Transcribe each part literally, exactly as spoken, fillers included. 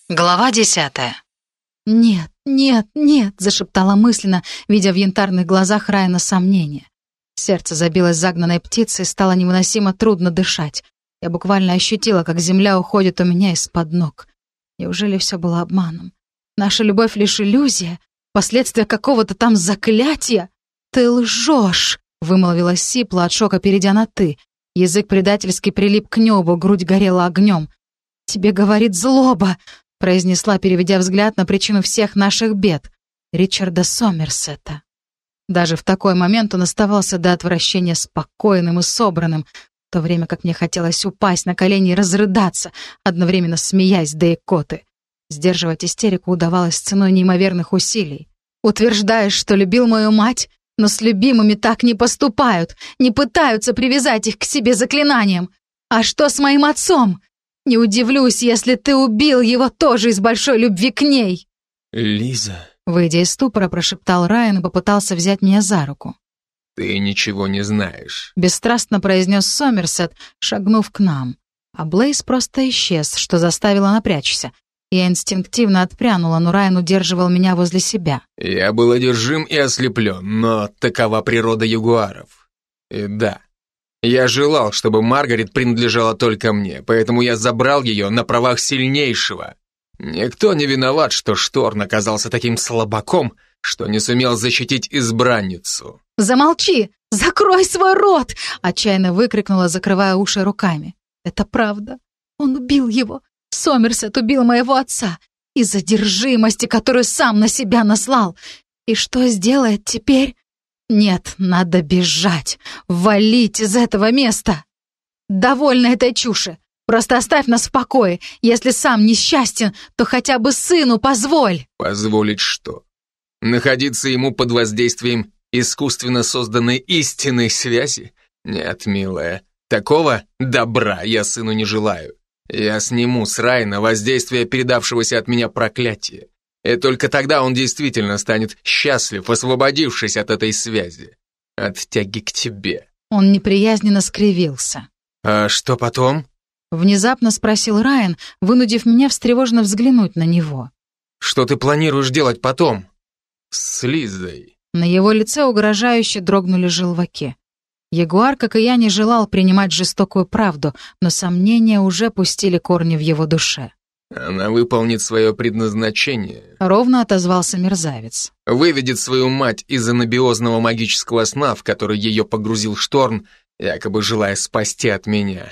Глава десятая. «Нет, нет, нет», — зашептала мысленно, видя в янтарных глазах Райана сомнения. Сердце забилось загнанной птицей, стало невыносимо трудно дышать. Я буквально ощутила, как земля уходит у меня из-под ног. Неужели все было обманом? Наша любовь лишь иллюзия? Последствия какого-то там заклятия? «Ты лжешь», — вымолвила сипло, от шока перейдя на «ты». Язык предательски прилип к небу, грудь горела огнем. «Тебе говорит злоба», — произнесла, переведя взгляд на причину всех наших бед — Ричарда Сомерсета. Даже в такой момент он оставался до отвращения спокойным и собранным, в то время как мне хотелось упасть на колени и разрыдаться, одновременно смеясь до икоты. Сдерживать истерику удавалось ценой неимоверных усилий. «Утверждаешь, что любил мою мать, но с любимыми так не поступают, не пытаются привязать их к себе заклинанием. А что с моим отцом? Не удивлюсь, если ты убил его тоже из большой любви к ней». «Лиза...» Выйдя из ступора, прошептал Райан и попытался взять меня за руку. «Ты ничего не знаешь», — бесстрастно произнес Сомерсет, шагнув к нам. А Блейз просто исчез, что заставило напрячься. Я инстинктивно отпрянула, но Райан удерживал меня возле себя. «Я был одержим и ослеплен, но такова природа ягуаров. И да, я желал, чтобы Маргарет принадлежала только мне, поэтому я забрал ее на правах сильнейшего. Никто не виноват, что Шторн оказался таким слабаком, что не сумел защитить избранницу». «Замолчи! Закрой свой рот!» — отчаянно выкрикнула, закрывая уши руками. «Это правда. Он убил его. Сомерсет убил моего отца из-за одержимости, которую сам на себя наслал. И что сделает теперь? Нет, надо бежать, валить из этого места. Довольно этой чуши. Просто оставь нас в покое. Если сам несчастен, то хотя бы сыну позволь». «Позволить что? Находиться ему под воздействием искусственно созданной истинной связи? Нет, милая, такого добра я сыну не желаю. Я сниму с Райана воздействие передавшегося от меня проклятия. И только тогда он действительно станет счастлив, освободившись от этой связи. От тяги к тебе». Он неприязненно скривился. «А что потом?» Внезапно спросил Райан, вынудив меня встревоженно взглянуть на него. «Что ты планируешь делать потом? С Лизой?» На его лице угрожающе дрогнули желваки. Ягуар, как и я, не желал принимать жестокую правду, но сомнения уже пустили корни в его душе. «Она выполнит свое предназначение», — ровно отозвался мерзавец. «Выведет свою мать из анабиозного магического сна, в который ее погрузил Шторн, якобы желая спасти от меня.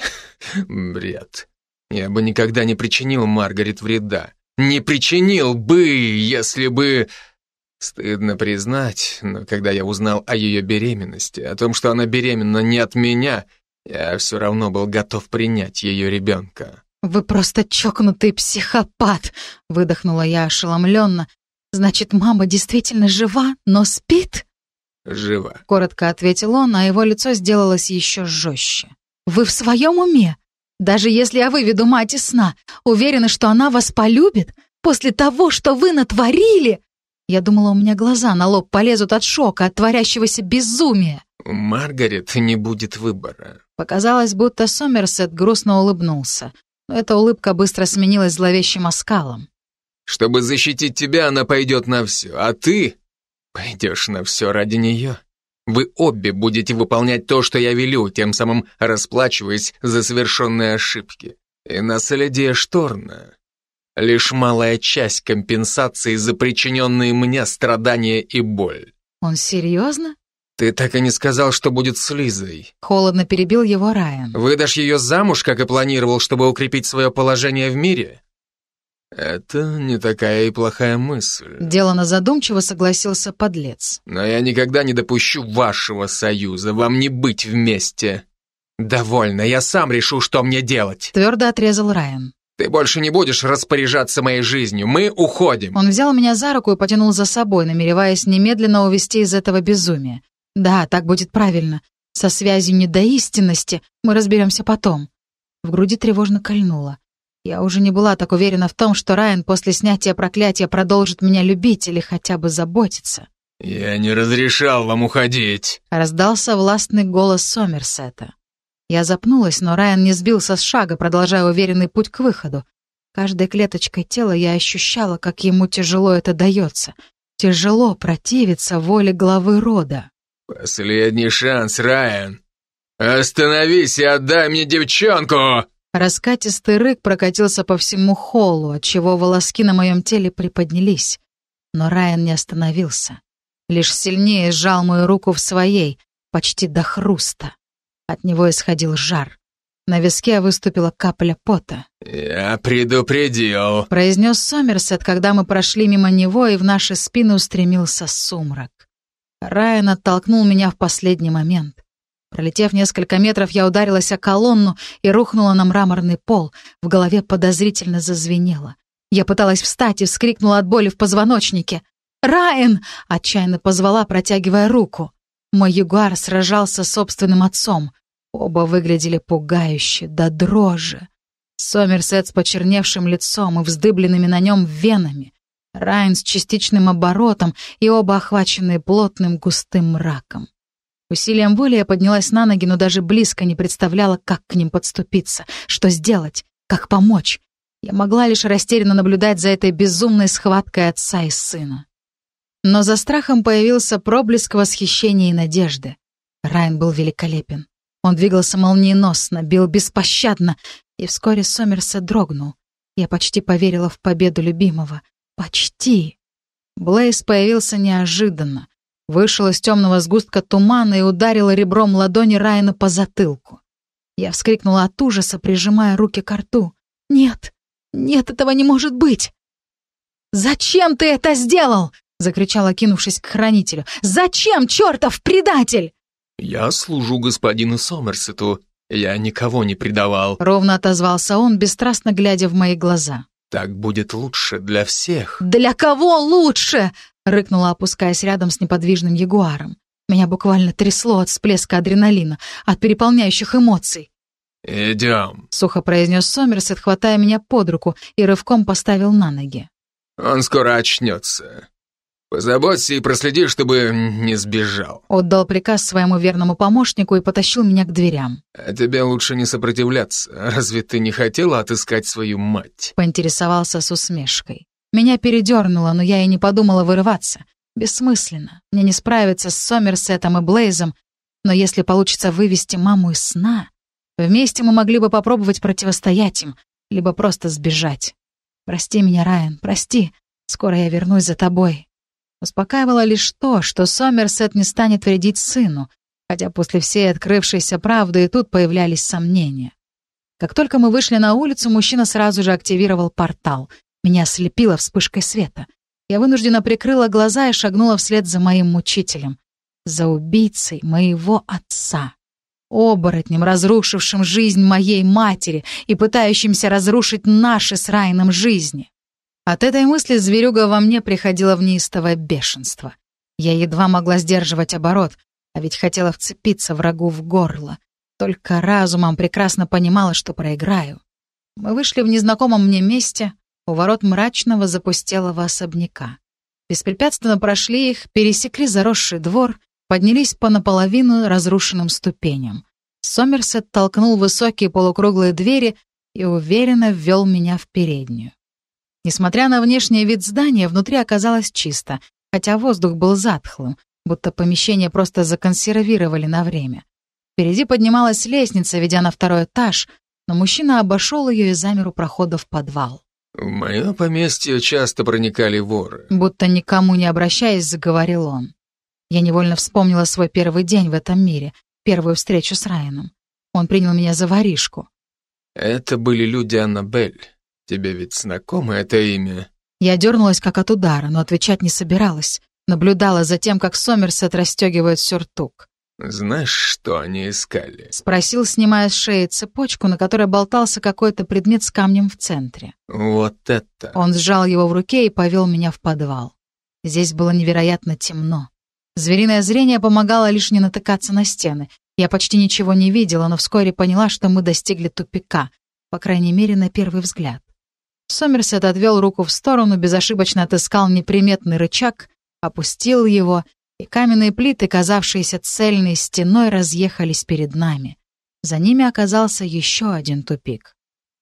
Бред. Я бы никогда не причинил Маргарет вреда. Не причинил бы, если бы...» Стыдно признать, но когда я узнал о ее беременности, о том, что она беременна не от меня, я все равно был готов принять ее ребенка. «Вы просто чокнутый психопат!» — выдохнула я ошеломленно. «Значит, мама действительно жива, но спит?» «Жива», — коротко ответил он, а его лицо сделалось еще жестче. «Вы в своем уме? Даже если я выведу мать из сна, уверены, что она вас полюбит? После того, что вы натворили?» Я думала, у меня глаза на лоб полезут от шока, от творящегося безумия. «У Маргарет не будет выбора». Показалось, будто Сомерсет грустно улыбнулся, но эта улыбка быстро сменилась зловещим оскалом. «Чтобы защитить тебя, она пойдет на все, а ты пойдешь на все ради нее. Вы обе будете выполнять то, что я велю, тем самым расплачиваясь за совершенные ошибки. И наследие Шторна — лишь малая часть компенсации за причиненные мне страдания и боль». «Он серьезно?» «Ты так и не сказал, что будет с Лизой». Холодно перебил его Райан. «Выдашь ее замуж, как и планировал, чтобы укрепить свое положение в мире?» «Это не такая и плохая мысль». Делано задумчиво согласился подлец. «Но я никогда не допущу вашего союза, вам не быть вместе. Довольно, я сам решу, что мне делать». Твердо отрезал Райан. «Ты больше не будешь распоряжаться моей жизнью, мы уходим». Он взял меня за руку и потянул за собой, намереваясь немедленно увести из этого безумия. «Да, так будет правильно. Со связью не до истинности мы разберемся потом». В груди тревожно кольнуло. Я уже не была так уверена в том, что Райан после снятия проклятия продолжит меня любить или хотя бы заботиться. «Я не разрешал вам уходить», — раздался властный голос Сомерсета. Я запнулась, но Райан не сбился с шага, продолжая уверенный путь к выходу. Каждой клеточкой тела я ощущала, как ему тяжело это дается. Тяжело противиться воле главы рода. «Последний шанс, Райан! Остановись и отдай мне девчонку!» Раскатистый рык прокатился по всему холлу, отчего волоски на моем теле приподнялись. Но Райан не остановился. Лишь сильнее сжал мою руку в своей, почти до хруста. От него исходил жар. На виске выступила капля пота. «Я предупредил», — произнес Сомерсет, когда мы прошли мимо него, и в наши спины устремился сумрак. Райан оттолкнул меня в последний момент. Пролетев несколько метров, я ударилась о колонну и рухнула на мраморный пол. В голове подозрительно зазвенело. Я пыталась встать и вскрикнула от боли в позвоночнике. «Райан!» — отчаянно позвала, протягивая руку. Мой ягуар сражался с собственным отцом. Оба выглядели пугающе, до дрожи. Сомерсет с почерневшим лицом и вздыбленными на нем венами. Райан с частичным оборотом и оба охваченные плотным густым мраком. Усилием воли я поднялась на ноги, но даже близко не представляла, как к ним подступиться, что сделать, как помочь. Я могла лишь растерянно наблюдать за этой безумной схваткой отца и сына. Но за страхом появился проблеск восхищения и надежды. Райан был великолепен. Он двигался молниеносно, бил беспощадно, и вскоре Сомерсет дрогнул. Я почти поверила в победу любимого. Почти. Блейз появился неожиданно. Вышел из темного сгустка тумана и ударил ребром ладони Райана по затылку. Я вскрикнула от ужаса, прижимая руки к рту. «Нет, нет, этого не может быть!» «Зачем ты это сделал?» — закричала, кинувшись к хранителю. «Зачем, чертов предатель?» «Я служу господину Сомерсету. Я никого не предавал», — ровно отозвался он, бесстрастно глядя в мои глаза. «Так будет лучше для всех». «Для кого лучше?» — рыкнула, опускаясь рядом с неподвижным ягуаром. Меня буквально трясло от всплеска адреналина, от переполняющих эмоций. «Идем», — сухо произнес Сомерсет, хватая меня под руку и рывком поставил на ноги. «Он скоро очнется. Позаботься и проследи, чтобы не сбежал». Отдал приказ своему верному помощнику и потащил меня к дверям. «А тебе лучше не сопротивляться. Разве ты не хотела отыскать свою мать?» Поинтересовался с усмешкой. Меня передернуло, но я и не подумала вырываться. Бессмысленно. Мне не справиться с Сомерсетом и Блейзом, но если получится вывести маму из сна, вместе мы могли бы попробовать противостоять им, либо просто сбежать. «Прости меня, Райан, прости. Скоро я вернусь за тобой». Успокаивало лишь то, что Сомерсет не станет вредить сыну, хотя после всей открывшейся правды и тут появлялись сомнения. Как только мы вышли на улицу, мужчина сразу же активировал портал. Меня ослепило вспышкой света. Я вынужденно прикрыла глаза и шагнула вслед за моим мучителем. За убийцей моего отца. Оборотнем, разрушившим жизнь моей матери и пытающимся разрушить наши с Райаном жизни. От этой мысли зверюга во мне приходила в неистовое бешенство. Я едва могла сдерживать оборот, а ведь хотела вцепиться врагу в горло. Только разумом прекрасно понимала, что проиграю. Мы вышли в незнакомом мне месте, у ворот мрачного запустелого особняка. Беспрепятственно прошли их, пересекли заросший двор, поднялись по наполовину разрушенным ступеням. Сомерсет толкнул высокие полукруглые двери и уверенно ввел меня в переднюю. Несмотря на внешний вид здания, внутри оказалось чисто, хотя воздух был затхлым, будто помещение просто законсервировали на время. Впереди поднималась лестница, ведя на второй этаж, но мужчина обошел ее и замер у прохода в подвал. «В мое поместье часто проникали воры», — будто никому не обращаясь, заговорил он. Я невольно вспомнила свой первый день в этом мире, первую встречу с Райаном. Он принял меня за воришку. «Это были люди Аннабель. Тебе ведь знакомо это имя?» Я дернулась как от удара, но отвечать не собиралась. Наблюдала за тем, как Сомерсет расстегивает сюртук. «Знаешь, что они искали?» — спросил, снимая с шеи цепочку, на которой болтался какой-то предмет с камнем в центре. «Вот это!» Он сжал его в руке и повел меня в подвал. Здесь было невероятно темно. Звериное зрение помогало лишь не натыкаться на стены. Я почти ничего не видела, но вскоре поняла, что мы достигли тупика, по крайней мере, на первый взгляд. Сомерсет отвел руку в сторону, безошибочно отыскал неприметный рычаг, опустил его, и каменные плиты, казавшиеся цельной стеной, разъехались перед нами. За ними оказался еще один тупик.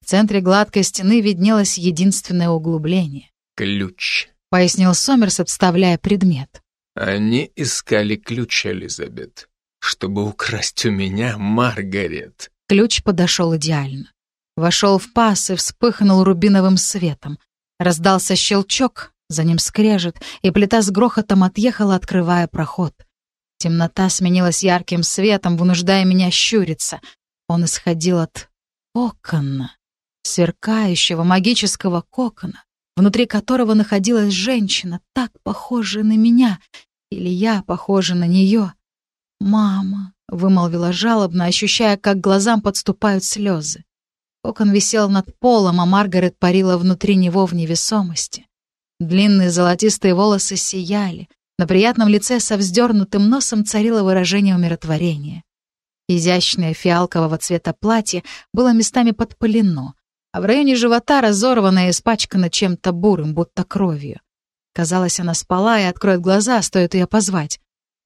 В центре гладкой стены виднелось единственное углубление. «Ключ», — пояснил Сомерсет, вставляя предмет. «Они искали ключ, Элизабет, чтобы украсть у меня Маргарет». Ключ подошел идеально. Вошел в паз и вспыхнул рубиновым светом. Раздался щелчок, за ним скрежет, и плита с грохотом отъехала, открывая проход. Темнота сменилась ярким светом, вынуждая меня щуриться. Он исходил от кокона, сверкающего магического кокона, внутри которого находилась женщина, так похожая на меня, или я похожа на нее. «Мама», — вымолвила жалобно, ощущая, как глазам подступают слезы. Кокон висел над полом, а Маргарет парила внутри него в невесомости. Длинные золотистые волосы сияли. На приятном лице со вздернутым носом царило выражение умиротворения. Изящное фиалкового цвета платье было местами подпылено, а в районе живота разорвано и испачкано чем-то бурым, будто кровью. Казалось, она спала и откроет глаза, стоит ее позвать.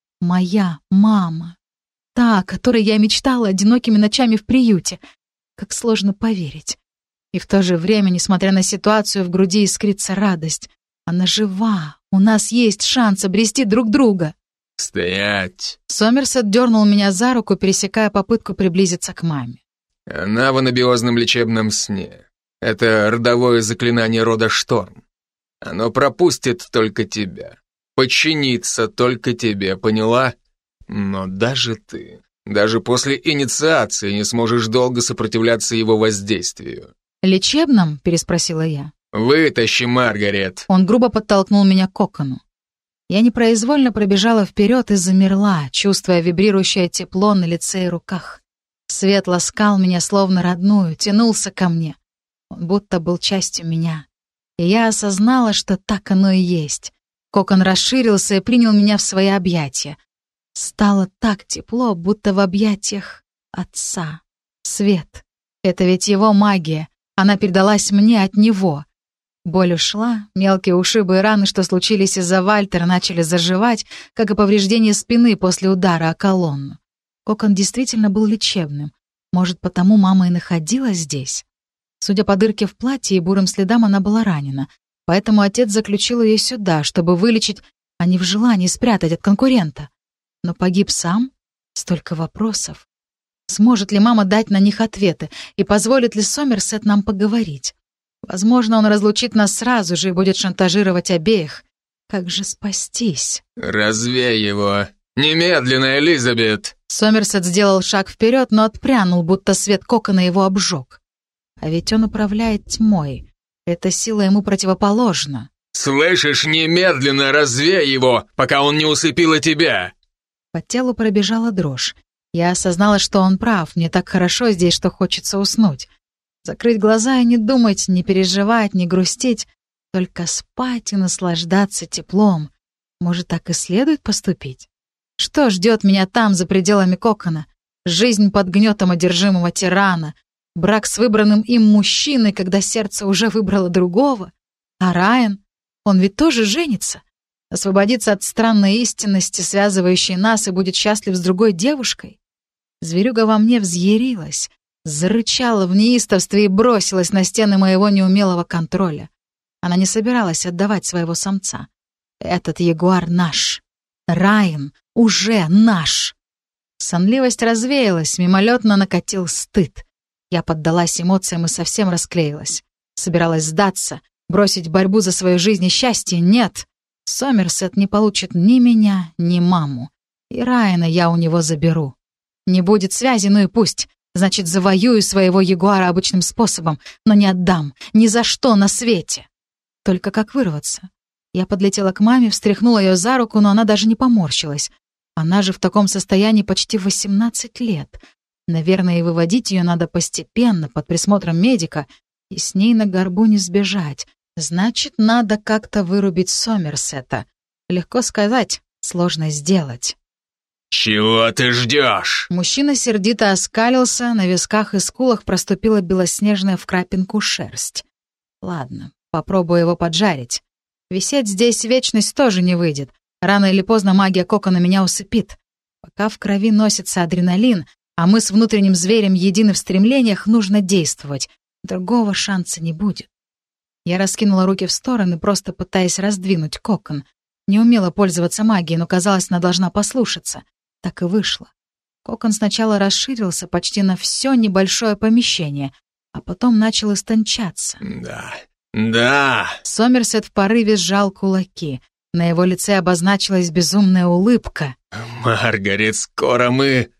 Моя мама. Та, о которой я мечтала одинокими ночами в приюте. Как сложно поверить. И в то же время, несмотря на ситуацию, в груди искрится радость. Она жива. У нас есть шанс обрести друг друга. «Стоять!» Сомерсет дернул меня за руку, пересекая попытку приблизиться к маме. «Она в анабиозном лечебном сне. Это родовое заклинание рода Шторм. Оно пропустит только тебя. Подчинится только тебе, поняла? Но даже ты, даже после инициации не сможешь долго сопротивляться его воздействию». «Лечебном?» — переспросила я. «Вытащи, Маргарет!» Он грубо подтолкнул меня к кокону. Я непроизвольно пробежала вперед и замерла, чувствуя вибрирующее тепло на лице и руках. Свет ласкал меня словно родную, тянулся ко мне. Он будто был частью меня. И я осознала, что так оно и есть. Кокон расширился и принял меня в свои объятия. Стало так тепло, будто в объятиях отца. Свет. Это ведь его магия. Она передалась мне от него. Боль ушла, мелкие ушибы и раны, что случились из-за Вальтера, начали заживать, как и повреждение спины после удара о колонну. Кокон действительно был лечебным. Может, потому мама и находилась здесь? Судя по дырке в платье и бурым следам, она была ранена. Поэтому отец заключил ее сюда, чтобы вылечить, а не в желании спрятать от конкурента. Но погиб сам? Столько вопросов. Сможет ли мама дать на них ответы? И позволит ли Сомерсет нам поговорить? Возможно, он разлучит нас сразу же и будет шантажировать обеих. Как же спастись? «Развей его! Немедленно, Элизабет!» Сомерсет сделал шаг вперед, но отпрянул, будто свет кокона его обжег. А ведь он управляет тьмой. Эта сила ему противоположна. «Слышишь, немедленно развей его, пока он не усыпил и тебя!» По телу пробежала дрожь. Я осознала, что он прав, мне так хорошо здесь, что хочется уснуть. Закрыть глаза и не думать, не переживать, не грустить, только спать и наслаждаться теплом. Может, так и следует поступить? Что ждет меня там, за пределами кокона? Жизнь под гнетом одержимого тирана, брак с выбранным им мужчиной, когда сердце уже выбрало другого. А Райан, он ведь тоже женится. Освободится от странной истинности, связывающей нас, и будет счастлив с другой девушкой. Зверюга во мне взъярилась, зарычала в неистовстве и бросилась на стены моего неумелого контроля. Она не собиралась отдавать своего самца. Этот ягуар наш. Райан уже наш. Сонливость развеялась, мимолетно накатил стыд. Я поддалась эмоциям и совсем расклеилась. Собиралась сдаться, бросить борьбу за свою жизнь и счастье. Нет. Сомерсет не получит ни меня, ни маму. И Райана я у него заберу. Не будет связи, ну и пусть. Значит, завоюю своего ягуара обычным способом, но не отдам. Ни за что на свете. Только как вырваться? Я подлетела к маме, встряхнула ее за руку, но она даже не поморщилась. Она же в таком состоянии почти восемнадцать лет. Наверное, и выводить ее надо постепенно, под присмотром медика, и с ней на горбу не сбежать. Значит, надо как-то вырубить Сомерсета. Легко сказать, сложно сделать. «Чего ты ждешь?» Мужчина сердито оскалился, на висках и скулах проступила белоснежная в крапинку шерсть. Ладно, попробую его поджарить. Висеть здесь вечность тоже не выйдет. Рано или поздно магия кокона меня усыпит. Пока в крови носится адреналин, а мы с внутренним зверем едины в стремлениях, нужно действовать. Другого шанса не будет. Я раскинула руки в стороны, просто пытаясь раздвинуть кокон. Не умела пользоваться магией, но, казалось, она должна послушаться. Так и вышло. Кокон сначала расширился почти на все небольшое помещение, а потом начал истончаться. «Да, да!» Сомерсет в порыве сжал кулаки. На его лице обозначилась безумная улыбка. «Маргарет, скоро мы...»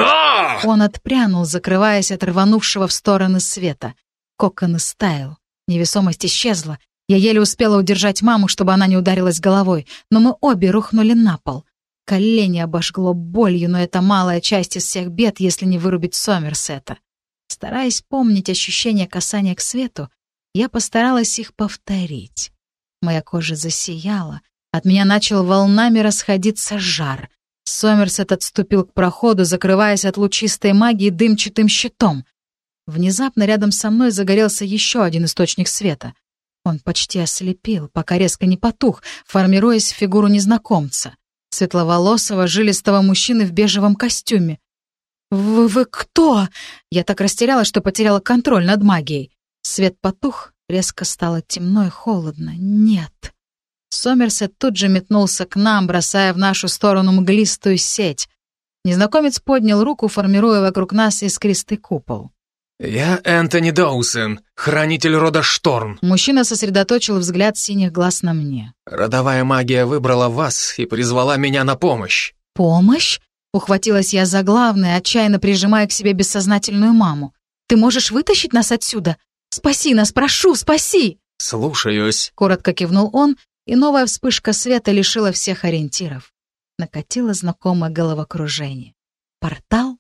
А! Он отпрянул, закрываясь от рванувшего в стороны света. Кокон истаял. Невесомость исчезла. Я еле успела удержать маму, чтобы она не ударилась головой, но мы обе рухнули на пол. Колени обожгло болью, но это малая часть из всех бед, если не вырубить Сомерсета. Стараясь помнить ощущение касания к свету, я постаралась их повторить. Моя кожа засияла, от меня начал волнами расходиться жар. Сомерсет отступил к проходу, закрываясь от лучистой магии дымчатым щитом. Внезапно рядом со мной загорелся еще один источник света. Он почти ослепил, пока резко не потух, формируясь в фигуру незнакомца. Светловолосого, жилистого мужчины в бежевом костюме. «Вы, вы кто?» Я так растерялась, что потеряла контроль над магией. Свет потух, резко стало темно и холодно. «Нет». Сомерсет тут же метнулся к нам, бросая в нашу сторону мглистую сеть. Незнакомец поднял руку, формируя вокруг нас искристый купол. «Я Энтони Доусон, хранитель рода Шторн». Мужчина сосредоточил взгляд синих глаз на мне. «Родовая магия выбрала вас и призвала меня на помощь». «Помощь?» — ухватилась я за главное, отчаянно прижимая к себе бессознательную маму. «Ты можешь вытащить нас отсюда? Спаси нас, прошу, спаси!» «Слушаюсь», — коротко кивнул он, и новая вспышка света лишила всех ориентиров. Накатило знакомое головокружение. Портал?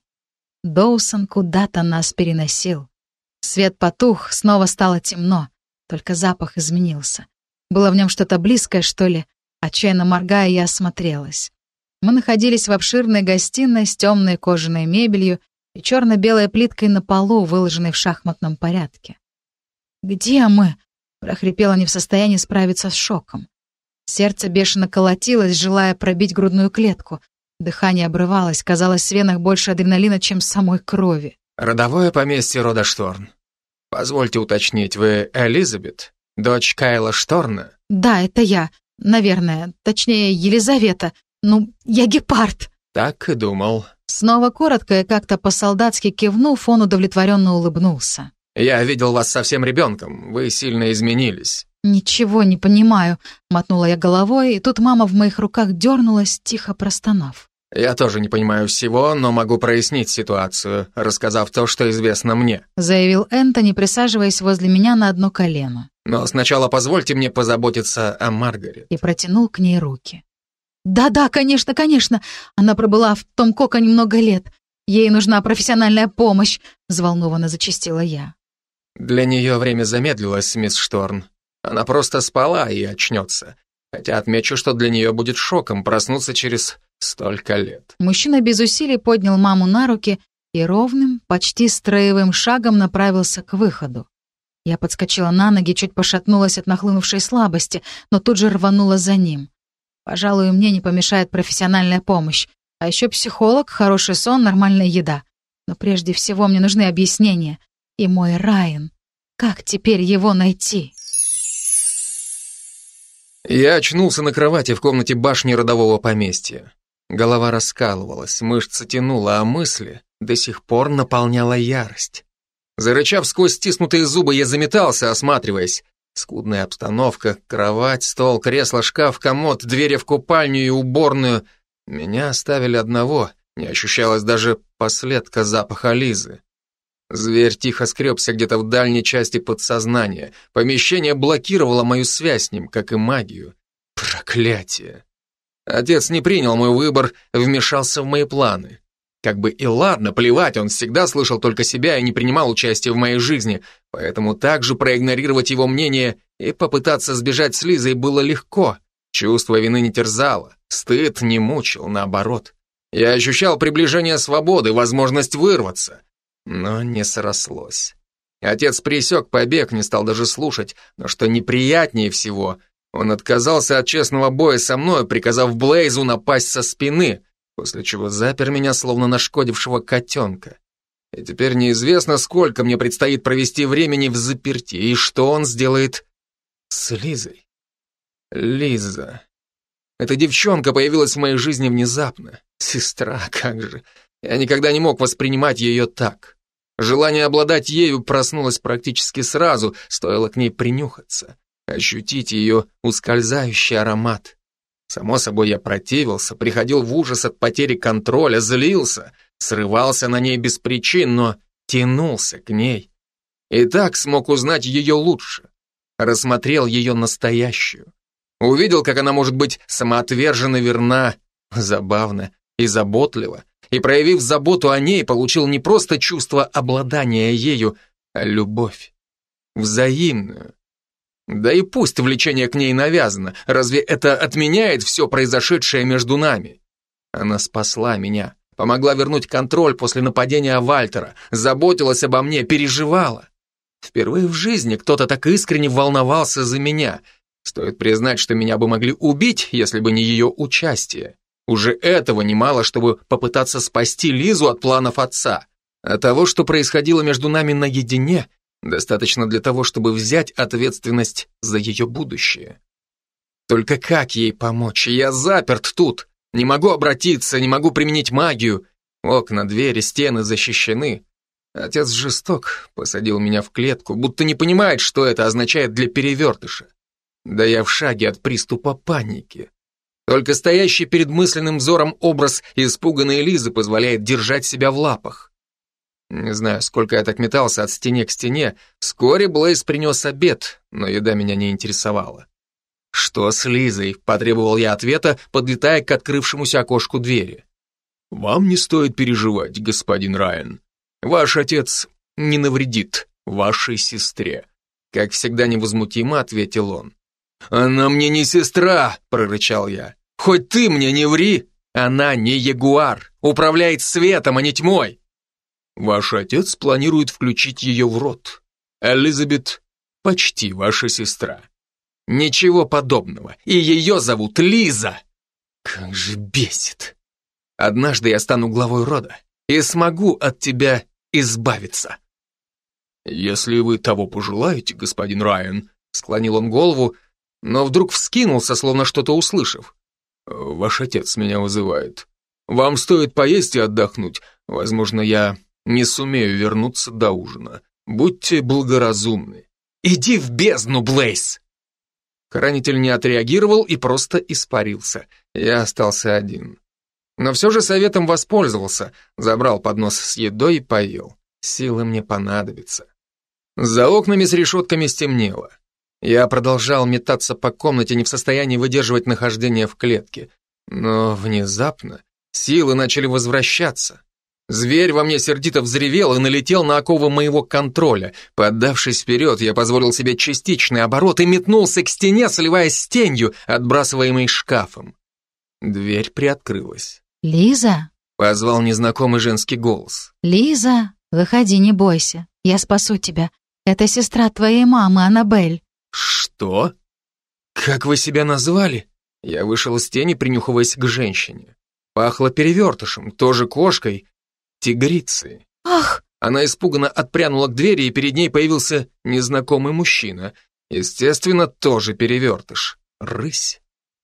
Доусон куда-то нас переносил. Свет потух, снова стало темно, только запах изменился. Было в нем что-то близкое, что ли. Отчаянно моргая, я осмотрелась. Мы находились в обширной гостиной с темной кожаной мебелью и черно-белой плиткой на полу, выложенной в шахматном порядке. «Где мы?» — прохрипела, не в состоянии справиться с шоком. Сердце бешено колотилось, желая пробить грудную клетку. Дыхание обрывалось, казалось, в венах больше адреналина, чем самой крови. «Родовое поместье рода Шторн. Позвольте уточнить, вы Элизабет, дочь Кайла Шторна?» «Да, это я. Наверное. Точнее, Елизавета. Ну, я гепард». «Так и думал». Снова коротко и как-то по-солдатски кивнув, он удовлетворенно улыбнулся. «Я видел вас совсем ребенком. Вы сильно изменились». «Ничего не понимаю», — мотнула я головой, и тут мама в моих руках дернулась, тихо простонав. «Я тоже не понимаю всего, но могу прояснить ситуацию, рассказав то, что известно мне», — заявил Энтони, присаживаясь возле меня на одно колено. «Но сначала позвольте мне позаботиться о Маргарет». И протянул к ней руки. «Да-да, конечно, конечно. Она пробыла в том коконе много лет. Ей нужна профессиональная помощь», — взволнованно зачастила я. «Для нее время замедлилось, мисс Шторн. Она просто спала и очнется. Хотя отмечу, что для нее будет шоком проснуться через столько лет». Мужчина без усилий поднял маму на руки и ровным, почти строевым шагом направился к выходу. Я подскочила на ноги, чуть пошатнулась от нахлынувшей слабости, но тут же рванула за ним. Пожалуй, мне не помешает профессиональная помощь. А еще психолог, хороший сон, нормальная еда. Но прежде всего мне нужны объяснения. И мой Райан. Как теперь его найти? Я очнулся на кровати в комнате башни родового поместья. Голова раскалывалась, мышцы тянула, а мысли до сих пор наполняла ярость. Зарычав сквозь стиснутые зубы, я заметался, осматриваясь. Скудная обстановка, кровать, стол, кресло, шкаф, комод, двери в купальню и уборную. Меня оставили одного, не ощущалось даже последка запаха Лизы. Зверь тихо скребся где-то в дальней части подсознания. Помещение блокировало мою связь с ним, как и магию. Проклятие. Отец не принял мой выбор, вмешался в мои планы. Как бы и ладно, плевать, он всегда слышал только себя и не принимал участия в моей жизни, поэтому также проигнорировать его мнение и попытаться сбежать с Лизой было легко. Чувство вины не терзало, стыд не мучил, наоборот. Я ощущал приближение свободы, возможность вырваться, но не срослось. Отец пресек побег, не стал даже слушать, но что неприятнее всего, он отказался от честного боя со мной, приказав Блейзу напасть со спины, после чего запер меня, словно нашкодившего котенка. И теперь неизвестно, сколько мне предстоит провести времени в заперти, и что он сделает с Лизой. Лиза. Эта девчонка появилась в моей жизни внезапно. Сестра, как же. Я никогда не мог воспринимать ее так. Желание обладать ею проснулось практически сразу, стоило к ней принюхаться, ощутить ее ускользающий аромат. Само собой, я противился, приходил в ужас от потери контроля, злился, срывался на ней без причин, но тянулся к ней. И так смог узнать ее лучше. Рассмотрел ее настоящую. Увидел, как она может быть самоотверженно верна, забавна и заботлива. И, проявив заботу о ней, получил не просто чувство обладания ею, а любовь. Взаимную. Да и пусть влечение к ней навязано, разве это отменяет все произошедшее между нами? Она спасла меня, помогла вернуть контроль после нападения Вальтера, заботилась обо мне, переживала. Впервые в жизни кто-то так искренне волновался за меня. Стоит признать, что меня бы могли убить, если бы не ее участие. Уже этого немало, чтобы попытаться спасти Лизу от планов отца. А того, что происходило между нами наедине, достаточно для того, чтобы взять ответственность за ее будущее. Только как ей помочь? Я заперт тут. Не могу обратиться, не могу применить магию. Окна, двери, стены защищены. Отец жесток, посадил меня в клетку, будто не понимает, что это означает для перевертыша. Да я в шаге от приступа паники. Только стоящий перед мысленным взором образ испуганной Лизы позволяет держать себя в лапах. Не знаю, сколько я так метался от стены к стене. Вскоре Блейз принес обед, но еда меня не интересовала. «Что с Лизой?» – потребовал я ответа, подлетая к открывшемуся окошку двери. «Вам не стоит переживать, господин Райан. Ваш отец не навредит вашей сестре», – как всегда невозмутимо ответил он. «Она мне не сестра», – прорычал я. «Хоть ты мне не ври, она не ягуар, управляет светом, а не тьмой». «Ваш отец планирует включить ее в рот. Элизабет почти ваша сестра». «Ничего подобного, и ее зовут Лиза». «Как же бесит. Однажды я стану главой рода и смогу от тебя избавиться». «Если вы того пожелаете, господин Райан», — склонил он голову, но вдруг вскинулся, словно что-то услышав. «Ваш отец меня вызывает. Вам стоит поесть и отдохнуть. Возможно, я не сумею вернуться до ужина. Будьте благоразумны». «Иди в бездну, Блейз!» Хранитель не отреагировал и просто испарился. Я остался один. Но все же советом воспользовался, забрал поднос с едой и поел. Силы мне понадобятся. За окнами с решетками стемнело. Я продолжал метаться по комнате, не в состоянии выдерживать нахождение в клетке. Но внезапно силы начали возвращаться. Зверь во мне сердито взревел и налетел на оковы моего контроля. Поддавшись вперед, я позволил себе частичный оборот и метнулся к стене, сливаясь с тенью, отбрасываемой шкафом. Дверь приоткрылась. «Лиза?» — позвал незнакомый женский голос. «Лиза, выходи, не бойся. Я спасу тебя. Это сестра твоей мамы, Аннабель». «Что? Как вы себя назвали?» Я вышел из тени, принюхиваясь к женщине. Пахло перевертышем, тоже кошкой, тигрицей. «Ах!» Она испуганно отпрянула к двери, и перед ней появился незнакомый мужчина. Естественно, тоже перевертыш. Рысь.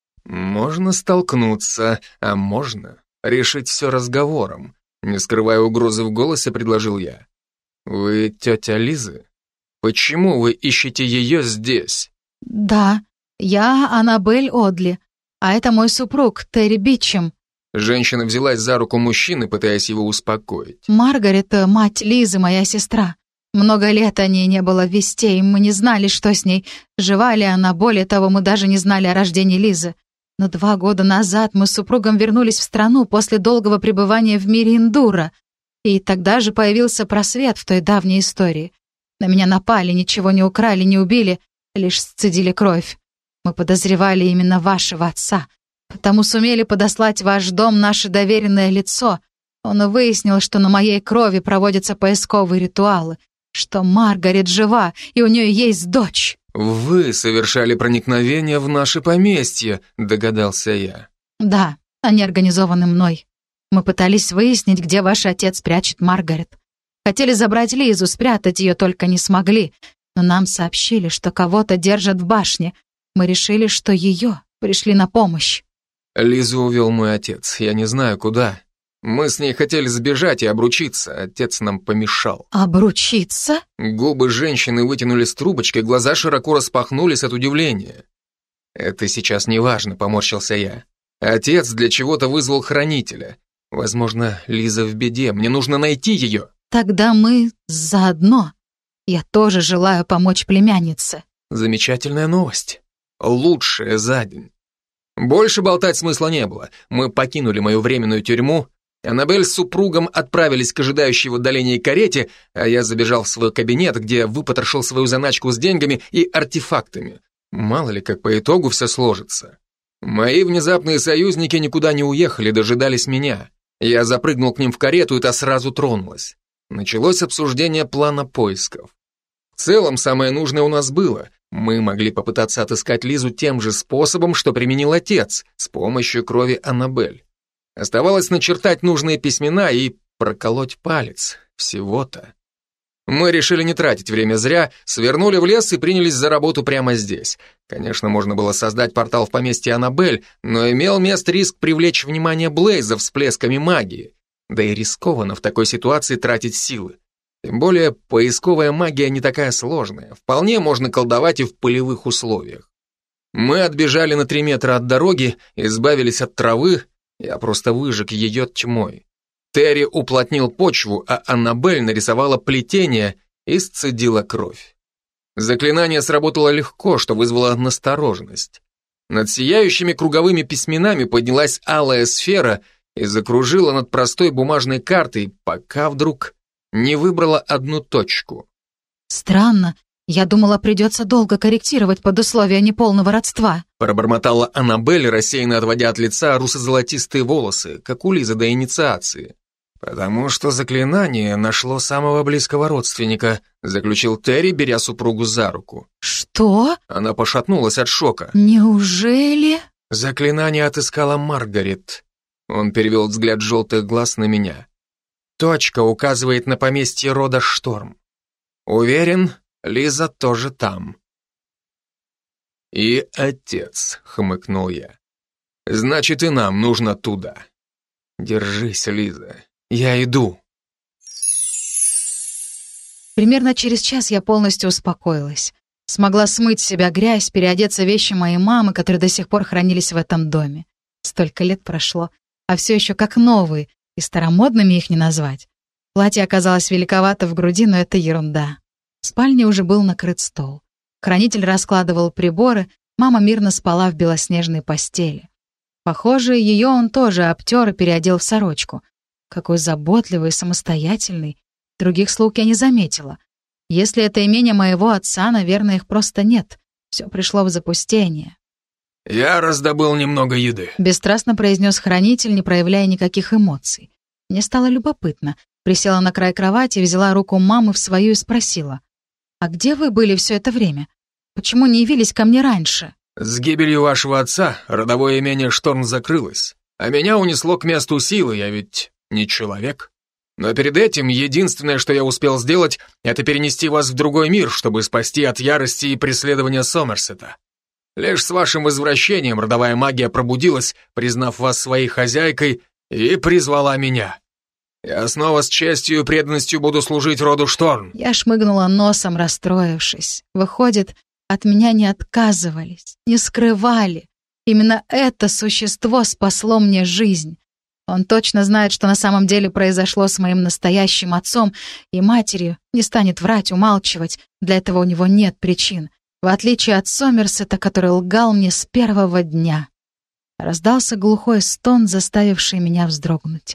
Можно столкнуться, а можно решить все разговором. Не скрывая угрозы в голосе, предложил я. «Вы тетя Лизы? Почему вы ищете ее здесь?» «Да, я Аннабель Одли, а это мой супруг Терри Бичем». Женщина взялась за руку мужчины, пытаясь его успокоить. «Маргарет, мать Лизы, моя сестра. Много лет о ней не было вестей, мы не знали, что с ней. Жива ли она, более того, мы даже не знали о рождении Лизы. Но два года назад мы с супругом вернулись в страну после долгого пребывания в мире Индура. И тогда же появился просвет в той давней истории. На меня напали, ничего не украли, не убили, лишь сцедили кровь. Мы подозревали именно вашего отца, потому сумели подослать в ваш дом наше доверенное лицо. Он выяснил, что на моей крови проводятся поисковые ритуалы, что Маргарет жива, и у нее есть дочь». «Вы совершали проникновение в наше поместье», — догадался я. «Да, они организованы мной. Мы пытались выяснить, где ваш отец прячет Маргарет. Хотели забрать Лизу, спрятать ее, только не смогли. Но нам сообщили, что кого-то держат в башне. Мы решили, что ее пришли на помощь. Лизу увел мой отец. Я не знаю, куда. Мы с ней хотели сбежать и обручиться. Отец нам помешал. Обручиться? Губы женщины вытянулись трубочкой, глаза широко распахнулись от удивления. Это сейчас не важно, поморщился я. Отец для чего-то вызвал хранителя. Возможно, Лиза в беде. Мне нужно найти ее. Тогда мы заодно. Я тоже желаю помочь племяннице. Замечательная новость. Лучшая за день. Больше болтать смысла не было. Мы покинули мою временную тюрьму. Аннабель с супругом отправились к ожидающей в отдалении карете, а я забежал в свой кабинет, где выпотрошил свою заначку с деньгами и артефактами. Мало ли, как по итогу все сложится. Мои внезапные союзники никуда не уехали, дожидались меня. Я запрыгнул к ним в карету, и та сразу тронулась. Началось обсуждение плана поисков. В целом, самое нужное у нас было. Мы могли попытаться отыскать Лизу тем же способом, что применил отец, с помощью крови Аннабель. Оставалось начертать нужные письмена и проколоть палец. Всего-то. Мы решили не тратить время зря, свернули в лес и принялись за работу прямо здесь. Конечно, можно было создать портал в поместье Аннабель, но имел место риск привлечь внимание Блейза всплесками магии. Да и рискованно в такой ситуации тратить силы. Тем более, поисковая магия не такая сложная. Вполне можно колдовать и в полевых условиях. Мы отбежали на три метра от дороги, избавились от травы. Я просто выжег ее тьмой. Терри уплотнил почву, а Аннабель нарисовала плетение и сцедила кровь. Заклинание сработало легко, что вызвало настороженность. Над сияющими круговыми письменами поднялась алая сфера и закружила над простой бумажной картой, пока вдруг не выбрала одну точку. Странно. Я думала, придется долго корректировать под условия неполного родства. Пробормотала Аннабель, рассеянно отводя от лица русо-золотистые волосы, как у Лизы до инициации. «Потому что заклинание нашло самого близкого родственника», заключил Терри, беря супругу за руку. «Что?» Она пошатнулась от шока. «Неужели?» «Заклинание отыскала Маргарет». Он перевел взгляд желтых глаз на меня. «Точка указывает на поместье рода Шторм. Уверен, Лиза тоже там». «И отец», — хмыкнул я. «Значит, и нам нужно туда. Держись, Лиза, я иду». Примерно через час я полностью успокоилась. Смогла смыть с себя грязь, переодеться в вещи моей мамы, которые до сих пор хранились в этом доме. Столько лет прошло, а все еще как новые, и старомодными их не назвать. Платье оказалось великовато в груди, но это ерунда. В спальне уже был накрыт стол. Хранитель раскладывал приборы, мама мирно спала в белоснежной постели. Похоже, ее он тоже обтер и переодел в сорочку. Какой заботливый и самостоятельный. Других слуг я не заметила. Если это имение моего отца, наверное, их просто нет. Все пришло в запустение. «Я раздобыл немного еды», — бесстрастно произнес хранитель, не проявляя никаких эмоций. Мне стало любопытно. Присела на край кровати, взяла руку мамы в свою и спросила. «А где вы были все это время? Почему не явились ко мне раньше?» «С гибелью вашего отца родовое имение Шторм закрылось, а меня унесло к месту силы, я ведь не человек. Но перед этим единственное, что я успел сделать, это перенести вас в другой мир, чтобы спасти от ярости и преследования Сомерсета. Лишь с вашим возвращением родовая магия пробудилась, признав вас своей хозяйкой, и призвала меня. Я снова с честью и преданностью буду служить роду Шторм». Я шмыгнула носом, расстроившись. Выходит, от меня не отказывались, не скрывали. Именно это существо спасло мне жизнь. Он точно знает, что на самом деле произошло с моим настоящим отцом и матерью, не станет врать, умалчивать. Для этого у него нет причин. В отличие от Сомерсета, который лгал мне с первого дня. Раздался глухой стон, заставивший меня вздрогнуть.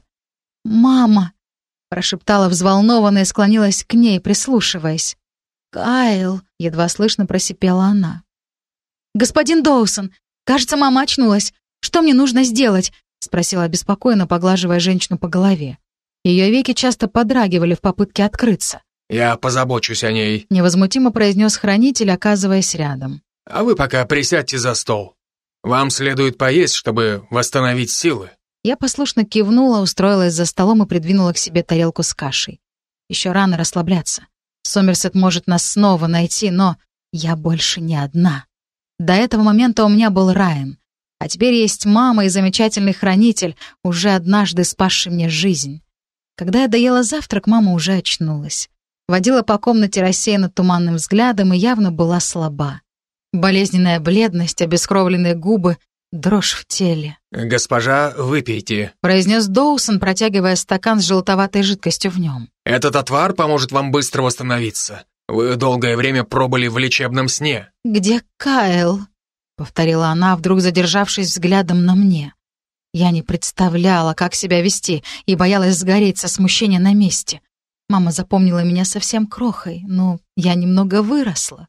«Мама!» — прошептала взволнованно и склонилась к ней, прислушиваясь. «Кайл!» — едва слышно просипела она. «Господин Доусон, кажется, мама очнулась. Что мне нужно сделать?» — спросила обеспокоенно, поглаживая женщину по голове. Ее веки часто подрагивали в попытке открыться. «Я позабочусь о ней», — невозмутимо произнес хранитель, оказываясь рядом. «А вы пока присядьте за стол. Вам следует поесть, чтобы восстановить силы». Я послушно кивнула, устроилась за столом и придвинула к себе тарелку с кашей. Еще рано расслабляться. Сомерсет может нас снова найти, но я больше не одна. До этого момента у меня был Райан. А теперь есть мама и замечательный хранитель, уже однажды спасший мне жизнь. Когда я доела завтрак, мама уже очнулась. Водила по комнате рассеянно туманным взглядом и явно была слаба. Болезненная бледность, обескровленные губы, дрожь в теле. «Госпожа, выпейте», — произнес Доусон, протягивая стакан с желтоватой жидкостью в нем. «Этот отвар поможет вам быстро восстановиться. Вы долгое время пробыли в лечебном сне». «Где Кайл?» — повторила она, вдруг задержавшись взглядом на мне. Я не представляла, как себя вести, и боялась сгореть со смущения на месте. Мама запомнила меня совсем крохой, но я немного выросла.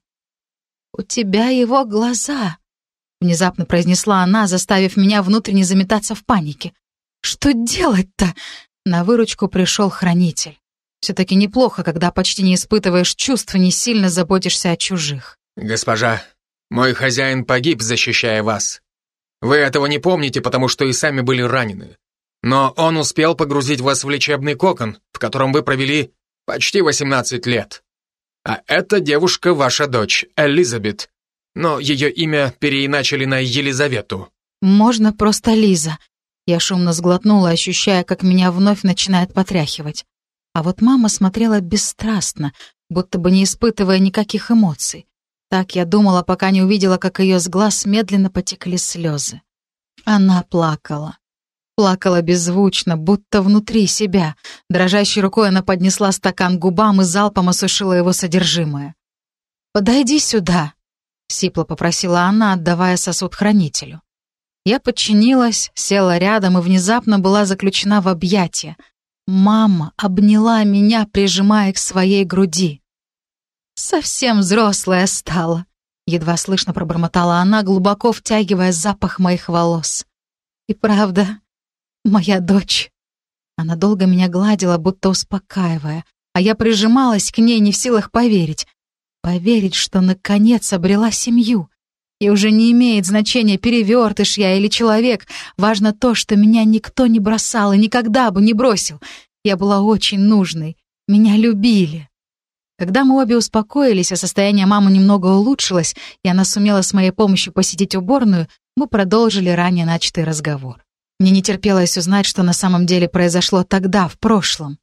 «У тебя его глаза», — внезапно произнесла она, заставив меня внутренне заметаться в панике. «Что делать-то?» На выручку пришел хранитель. Все-таки неплохо, когда почти не испытываешь чувств и не сильно заботишься о чужих. «Госпожа, мой хозяин погиб, защищая вас. Вы этого не помните, потому что и сами были ранены. Но он успел погрузить вас в лечебный кокон, в котором вы провели почти восемнадцать лет. А эта девушка ваша дочь, Элизабет, но ее имя переиначили на Елизавету». «Можно просто Лиза». Я шумно сглотнула, ощущая, как меня вновь начинает потряхивать. А вот мама смотрела бесстрастно, будто бы не испытывая никаких эмоций. Так я думала, пока не увидела, как ее с глаз медленно потекли слезы. Она плакала. Плакала беззвучно, будто внутри себя. Дрожащей рукой она поднесла стакан к губам и залпом осушила его содержимое. «Подойди сюда», — сипло попросила она, отдавая сосуд хранителю. Я подчинилась, села рядом и внезапно была заключена в объятия. Мама обняла меня, прижимая к своей груди. «Совсем взрослая стала», — едва слышно пробормотала она, глубоко втягивая запах моих волос. «И правда, моя дочь». Она долго меня гладила, будто успокаивая, а я прижималась к ней, не в силах поверить. Поверить, что наконец обрела семью. И уже не имеет значения, перевертыш я или человек. Важно то, что меня никто не бросал и никогда бы не бросил. Я была очень нужной. Меня любили. Когда мы обе успокоились, а состояние мамы немного улучшилось, и она сумела с моей помощью посетить уборную, мы продолжили ранее начатый разговор. Мне не терпелось узнать, что на самом деле произошло тогда, в прошлом.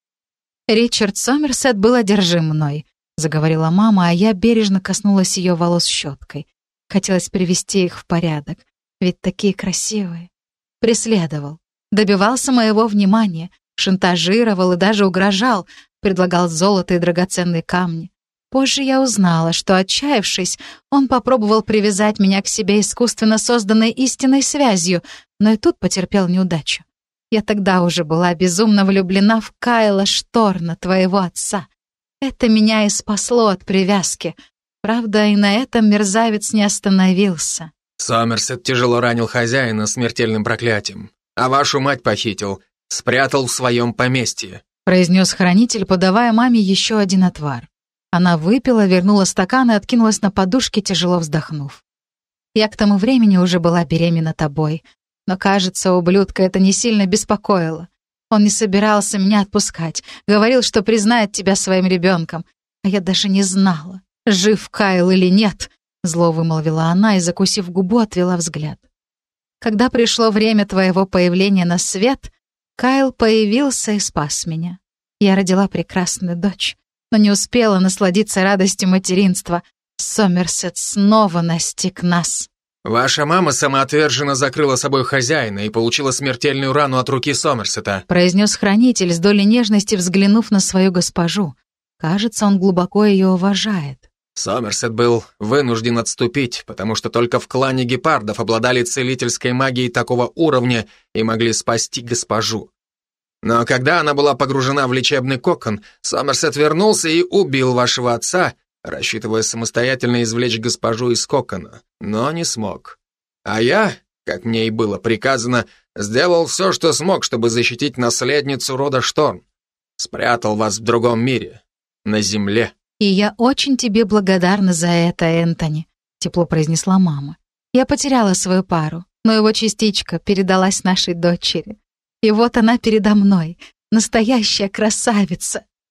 «Ричард Сомерсет был одержим мной», — заговорила мама, а я бережно коснулась ее волос щеткой. Хотелось привести их в порядок, ведь такие красивые. Преследовал, добивался моего внимания, шантажировал и даже угрожал, предлагал золото и драгоценные камни. Позже я узнала, что, отчаявшись, он попробовал привязать меня к себе искусственно созданной истинной связью, но и тут потерпел неудачу. Я тогда уже была безумно влюблена в Кайла Шторна, твоего отца. Это меня и спасло от привязки. Правда, и на этом мерзавец не остановился. Сомерсет тяжело ранил хозяина смертельным проклятием, а вашу мать похитил, спрятал в своем поместье», — произнес хранитель, подавая маме еще один отвар. Она выпила, вернула стакан и откинулась на подушке, тяжело вздохнув. «Я к тому времени уже была беременна тобой, но, кажется, ублюдка это не сильно беспокоило. Он не собирался меня отпускать, говорил, что признает тебя своим ребенком, а я даже не знала, жив Кайл или нет», — зло вымолвила она и, закусив губу, отвела взгляд. «Когда пришло время твоего появления на свет, Кайл появился и спас меня. Я родила прекрасную дочь, но не успела насладиться радостью материнства. Сомерсет снова настиг нас». «Ваша мама самоотверженно закрыла собой хозяина и получила смертельную рану от руки Сомерсета», произнес хранитель с долей нежности, взглянув на свою госпожу. Кажется, он глубоко ее уважает. Сомерсет был вынужден отступить, потому что только в клане гепардов обладали целительской магией такого уровня и могли спасти госпожу. Но когда она была погружена в лечебный кокон, Сомерсет вернулся и убил вашего отца, рассчитывая самостоятельно извлечь госпожу из кокона, но не смог. А я, как мне и было приказано, сделал все, что смог, чтобы защитить наследницу рода Шторм. Спрятал вас в другом мире, на земле. «И я очень тебе благодарна за это, Энтони», — тепло произнесла мама. «Я потеряла свою пару, но его частичка передалась нашей дочери. И вот она передо мной, настоящая красавица».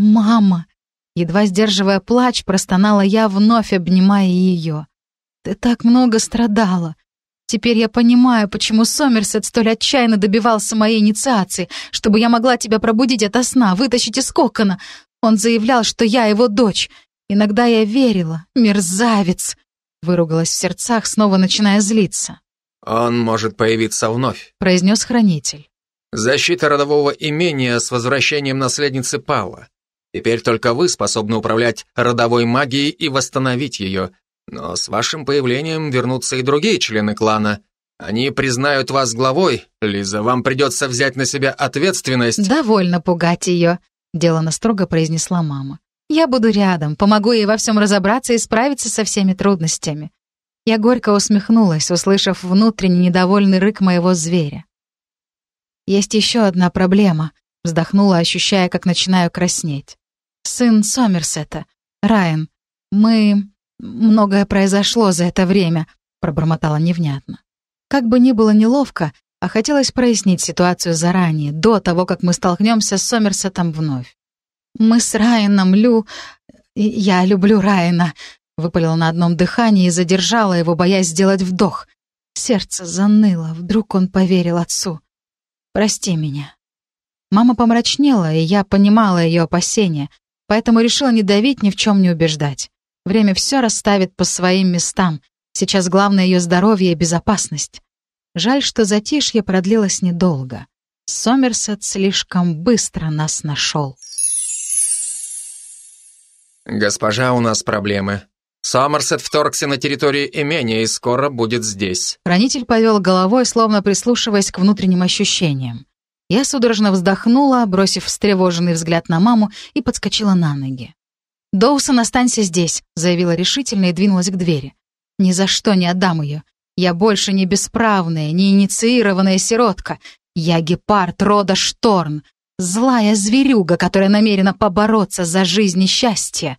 «Мама!» Едва сдерживая плач, простонала я, вновь обнимая ее. «Ты так много страдала. Теперь я понимаю, почему Сомерсет столь отчаянно добивался моей инициации, чтобы я могла тебя пробудить ото сна, вытащить из кокона. Он заявлял, что я его дочь. Иногда я верила. Мерзавец!» Выругалась в сердцах, снова начиная злиться. «Он может появиться вновь», — произнес хранитель. «Защита родового имения с возвращением наследницы пала. Теперь только вы способны управлять родовой магией и восстановить ее. Но с вашим появлением вернутся и другие члены клана. Они признают вас главой. Лиза, вам придется взять на себя ответственность». «Довольно пугать ее», — делано строго произнесла мама. «Я буду рядом, помогу ей во всем разобраться и справиться со всеми трудностями». Я горько усмехнулась, услышав внутренний недовольный рык моего зверя. «Есть еще одна проблема», — вздохнула, ощущая, как начинаю краснеть. «Сын Сомерсета, Райан. Мы... Многое произошло за это время», — пробормотала невнятно. Как бы ни было неловко, а хотелось прояснить ситуацию заранее, до того, как мы столкнемся с Сомерсетом вновь. «Мы с Райаном, Лю... Я люблю Райана», — выпалила на одном дыхании и задержала его, боясь сделать вдох. Сердце заныло, вдруг он поверил отцу. «Прости меня». Мама помрачнела, и я понимала ее опасения, поэтому решила не давить, ни в чем не убеждать. Время все расставит по своим местам. Сейчас главное ее здоровье и безопасность. Жаль, что затишье продлилось недолго. Сомерсет слишком быстро нас нашел. «Госпожа, у нас проблемы. Сомерсет вторгся на территорию имения и скоро будет здесь». Хранитель повел головой, словно прислушиваясь к внутренним ощущениям. Я судорожно вздохнула, бросив встревоженный взгляд на маму, и подскочила на ноги. «Доусон, останься здесь», — заявила решительно и двинулась к двери. «Ни за что не отдам ее. Я больше не бесправная, не инициированная сиротка. Я гепард рода Шторн, злая зверюга, которая намерена побороться за жизнь и счастье».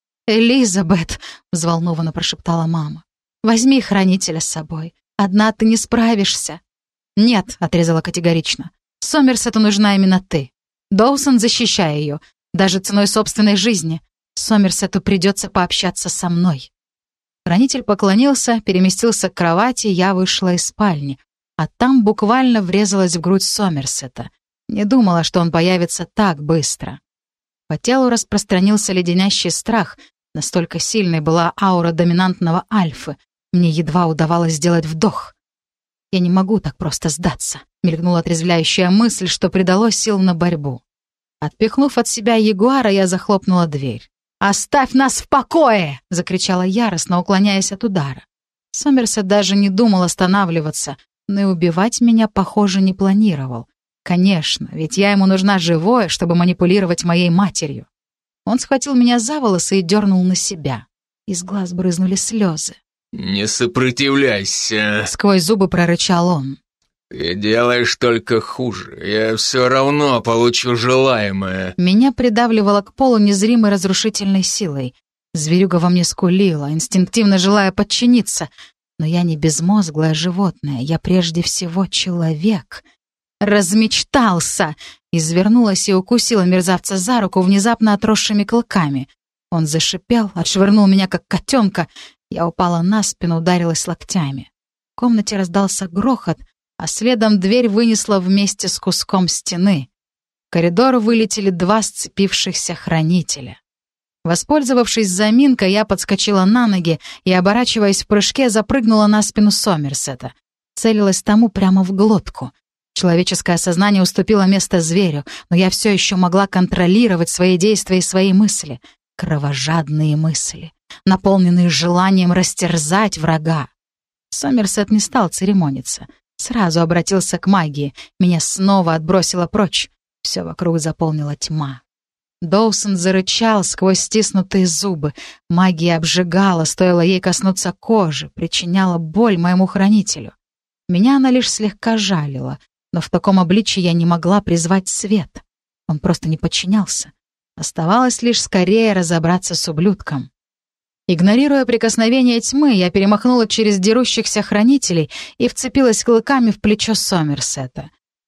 «Элизабет», — взволнованно прошептала мама, — «возьми хранителя с собой. Одна ты не справишься». «Нет», — отрезала категорично. «Сомерсету нужна именно ты. Доусон, защищай ее, даже ценой собственной жизни. Сомерсету придется пообщаться со мной». Хранитель поклонился, переместился к кровати, я вышла из спальни, а там буквально врезалась в грудь Сомерсета. Не думала, что он появится так быстро. По телу распространился леденящий страх, настолько сильной была аура доминантного альфы. Мне едва удавалось сделать вдох. «Я не могу так просто сдаться», — мелькнула отрезвляющая мысль, что придало сил на борьбу. Отпихнув от себя ягуара, я захлопнула дверь. «Оставь нас в покое!» — закричала яростно, уклоняясь от удара. Сомерсет даже не думал останавливаться, но и убивать меня, похоже, не планировал. Конечно, ведь я ему нужна живое, чтобы манипулировать моей матерью. Он схватил меня за волосы и дернул на себя. Из глаз брызнули слезы. «Не сопротивляйся», — сквозь зубы прорычал он. «Ты делаешь только хуже. Я все равно получу желаемое». Меня придавливало к полу незримой разрушительной силой. Зверюга во мне скулила, инстинктивно желая подчиниться. Но я не безмозглое животное, я прежде всего человек. «Размечтался!» — извернулась и укусила мерзавца за руку внезапно отросшими клыками. Он зашипел, отшвырнул меня как котенка. Я упала на спину, ударилась локтями. В комнате раздался грохот, а следом дверь вынесла вместе с куском стены. В коридор вылетели два сцепившихся хранителя. Воспользовавшись заминкой, я подскочила на ноги и, оборачиваясь в прыжке, запрыгнула на спину Сомерсета. Целилась тому прямо в глотку. Человеческое сознание уступило место зверю, но я все еще могла контролировать свои действия и свои мысли. Кровожадные мысли, наполненные желанием растерзать врага. Сомерсет не стал церемониться. Сразу обратился к магии. Меня снова отбросило прочь. Все вокруг заполнила тьма. Доусон зарычал сквозь стиснутые зубы. Магия обжигала, стоило ей коснуться кожи, причиняла боль моему хранителю. Меня она лишь слегка жалила, но в таком обличии я не могла призвать свет. Он просто не подчинялся. Оставалось лишь скорее разобраться с ублюдком. Игнорируя прикосновение тьмы, я перемахнула через дерущихся хранителей и вцепилась клыками в плечо Сомерсета.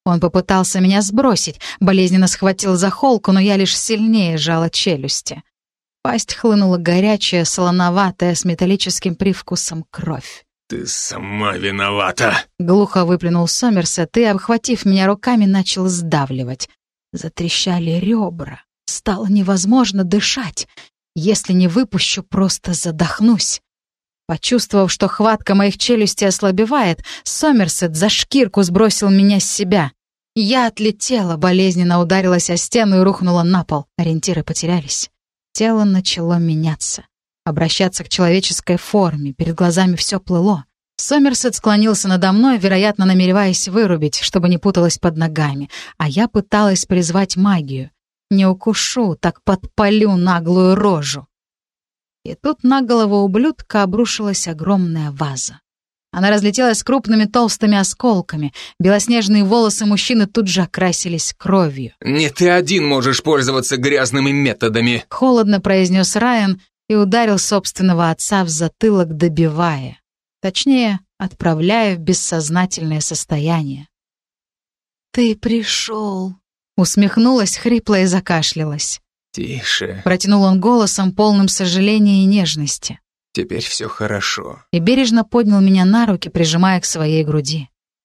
Он попытался меня сбросить, болезненно схватил за холку, но я лишь сильнее сжала челюсти. В пасть хлынула горячая, солоноватая, с металлическим привкусом кровь. «Ты сама виновата!» Глухо выплюнул Сомерсет и, обхватив меня руками, начал сдавливать. Затрещали ребра. Стало невозможно дышать. Если не выпущу, просто задохнусь. Почувствовав, что хватка моих челюстей ослабевает, Сомерсет за шкирку сбросил меня с себя. Я отлетела, болезненно ударилась о стену и рухнула на пол. Ориентиры потерялись. Тело начало меняться. Обращаться к человеческой форме. Перед глазами все плыло. Сомерсет склонился надо мной, вероятно, намереваясь вырубить, чтобы не путалась под ногами. А я пыталась призвать магию. Не укушу, так подпалю наглую рожу. И тут на голову ублюдка обрушилась огромная ваза. Она разлетелась крупными толстыми осколками. Белоснежные волосы мужчины тут же окрасились кровью. «Не ты один можешь пользоваться грязными методами», — холодно произнес Райан и ударил собственного отца в затылок, добивая. Точнее, отправляя в бессознательное состояние. «Ты пришел», — усмехнулась хрипло и закашлялась. «Тише», — протянул он голосом, полным сожаления и нежности. «Теперь все хорошо». И бережно поднял меня на руки, прижимая к своей груди.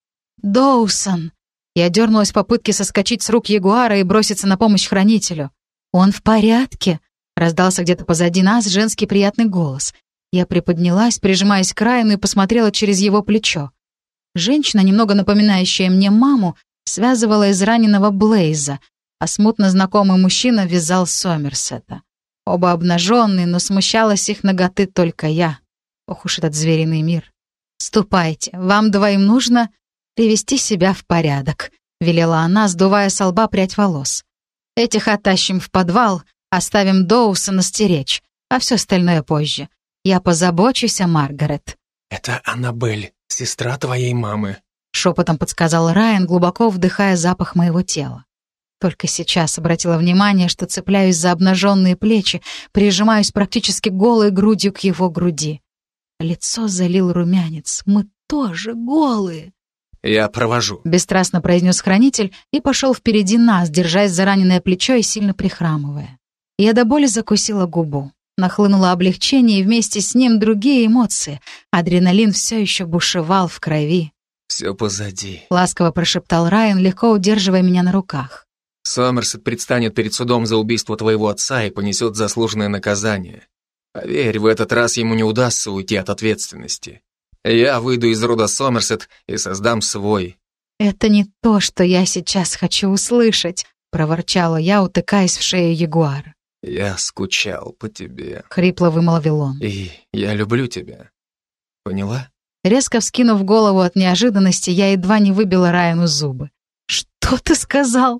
«Доусон!» Я дернулась в попытке соскочить с рук ягуара и броситься на помощь хранителю. «Он в порядке?» — раздался где-то позади нас женский приятный голос. Я приподнялась, прижимаясь к Райану, и посмотрела через его плечо. Женщина, немного напоминающая мне маму, связывала израненного Блейза, а смутно знакомый мужчина вязал Сомерсета. Оба обнаженные, но смущалась их наготы только я. Ох уж этот звериный мир. «Ступайте, вам двоим нужно привести себя в порядок», — велела она, сдувая со лба прядь волос. «Этих оттащим в подвал, оставим Доусона стеречь, а все остальное позже. Я позабочусь о Маргарет». «Это Аннабель, сестра твоей мамы», — шепотом подсказал Райан, глубоко вдыхая запах моего тела. Только сейчас обратила внимание, что цепляюсь за обнаженные плечи, прижимаюсь практически голой грудью к его груди. Лицо залил румянец. Мы тоже голые. «Я провожу», — бесстрастно произнес хранитель и пошел впереди нас, держась за раненое плечо и сильно прихрамывая. Я до боли закусила губу. Нахлынуло облегчение и вместе с ним другие эмоции. Адреналин все еще бушевал в крови. «Все позади», — ласково прошептал Райан, легко удерживая меня на руках. «Сомерсет предстанет перед судом за убийство твоего отца и понесет заслуженное наказание. Поверь, в этот раз ему не удастся уйти от ответственности. Я выйду из рода Сомерсет и создам свой». «Это не то, что я сейчас хочу услышать», — проворчала я, утыкаясь в шею ягуара. «Я скучал по тебе», — хрипло вымолвил он. «И я люблю тебя. Поняла?» Резко вскинув голову от неожиданности, я едва не выбила Райану зубы. «Что ты сказал?»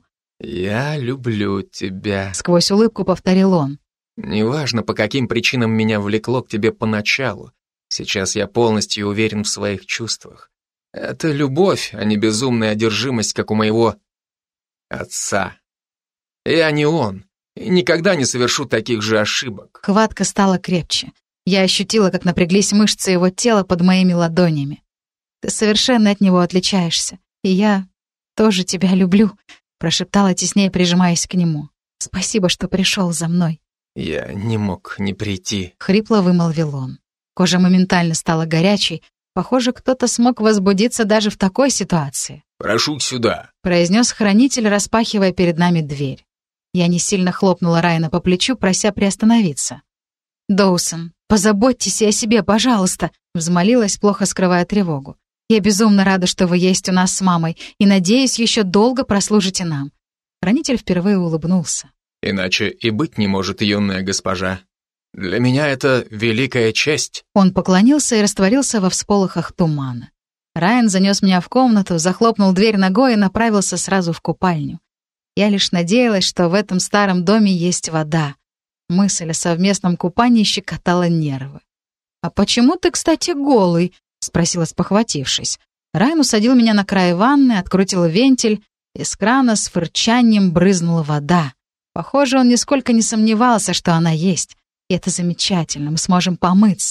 «Я люблю тебя», — сквозь улыбку повторил он. «Неважно, по каким причинам меня влекло к тебе поначалу. Сейчас я полностью уверен в своих чувствах. Это любовь, а не безумная одержимость, как у моего отца. Я не он, и никогда не совершу таких же ошибок». Хватка стала крепче. Я ощутила, как напряглись мышцы его тела под моими ладонями. «Ты совершенно от него отличаешься, и я тоже тебя люблю», — прошептала теснее, прижимаясь к нему. «Спасибо, что пришел за мной». «Я не мог не прийти», — хрипло вымолвил он. Кожа моментально стала горячей. Похоже, кто-то смог возбудиться даже в такой ситуации. «Прошу сюда», — произнес хранитель, распахивая перед нами дверь. Я не сильно хлопнула Райана по плечу, прося приостановиться. «Доусон, позаботьтесь и о себе, пожалуйста», — взмолилась, плохо скрывая тревогу. «Я безумно рада, что вы есть у нас с мамой, и, надеюсь, еще долго прослужите нам». Хранитель впервые улыбнулся. «Иначе и быть не может, юная госпожа. Для меня это великая честь». Он поклонился и растворился во всполохах тумана. Райан занес меня в комнату, захлопнул дверь ногой и направился сразу в купальню. Я лишь надеялась, что в этом старом доме есть вода. Мысль о совместном купании щекотала нервы. «А почему ты, кстати, голый?» — спросила, спохватившись. Райан усадил меня на край ванны, открутил вентиль, из крана с фырчанием брызнула вода. Похоже, он нисколько не сомневался, что она есть. И это замечательно, мы сможем помыться.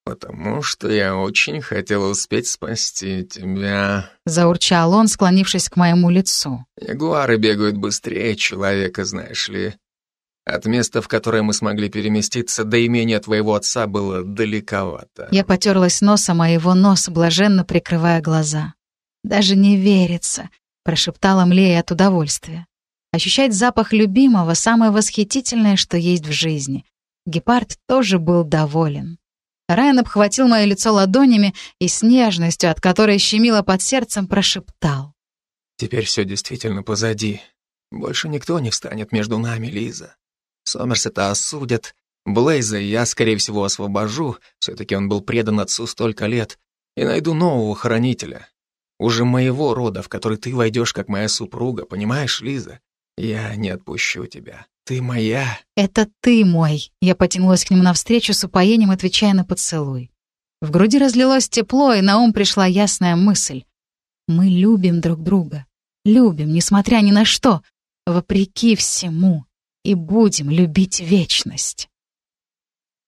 Потому что я очень хотел успеть спасти тебя. Заурчал он, склонившись к моему лицу. Ягуары бегают быстрее человека, знаешь ли. От места, в которое мы смогли переместиться, до имения твоего отца было далековато. Я потерлась носом о его нос, блаженно прикрывая глаза. «Даже не верится», — прошептала, млея от удовольствия. Ощущать запах любимого — самое восхитительное, что есть в жизни. Гепард тоже был доволен. Райан обхватил мое лицо ладонями и с нежностью, от которой щемило под сердцем, прошептал. «Теперь все действительно позади. Больше никто не встанет между нами, Лиза. Сомерсета осудят, Блейза я, скорее всего, освобожу, все-таки он был предан отцу столько лет, и найду нового хранителя. Уже моего рода, в который ты войдешь как моя супруга, понимаешь, Лиза? Я не отпущу тебя. Ты моя». «Это ты мой». Я потянулась к нему навстречу с упоением, отвечая на поцелуй. В груди разлилось тепло, и на ум пришла ясная мысль. Мы любим друг друга. Любим, несмотря ни на что, вопреки всему. И будем любить вечность.